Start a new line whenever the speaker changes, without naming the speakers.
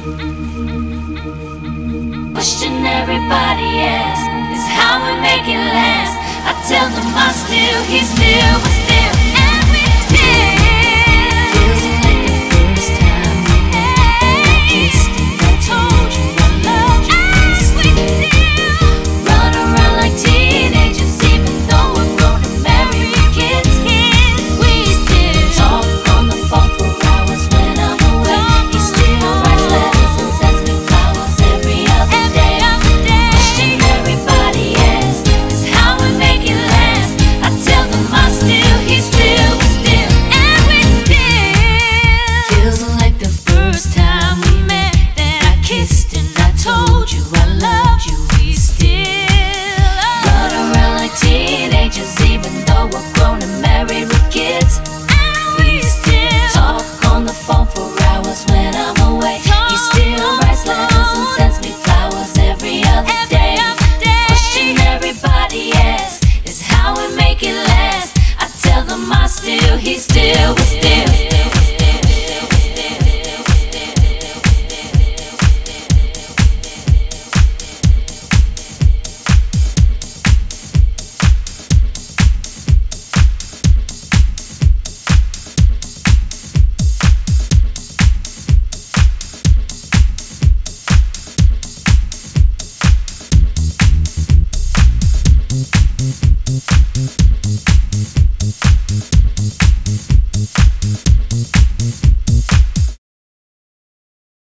Question everybody asks is how we make it last. I tell them I still, he still, we still, and we still. Feels like the first time I kissed and I told you I loved you. And we still run around like teenagers, even though we're grown and married with kids. We still talk on the phone for hours when I'm away. He still writes letters and sends me flowers every other day. Question everybody asks is how we make it last. I tell them I still, he still, we still, and we still. Feels like the first time we met that I kissed and I told you I loved you. We still run around like teenagers, even though we're grown and married with kids. We still talk on the phone for hours when I'm away. He still writes letters and sends me flowers every other day. Question everybody asks is how we make it last. I tell them I still, he still, we still.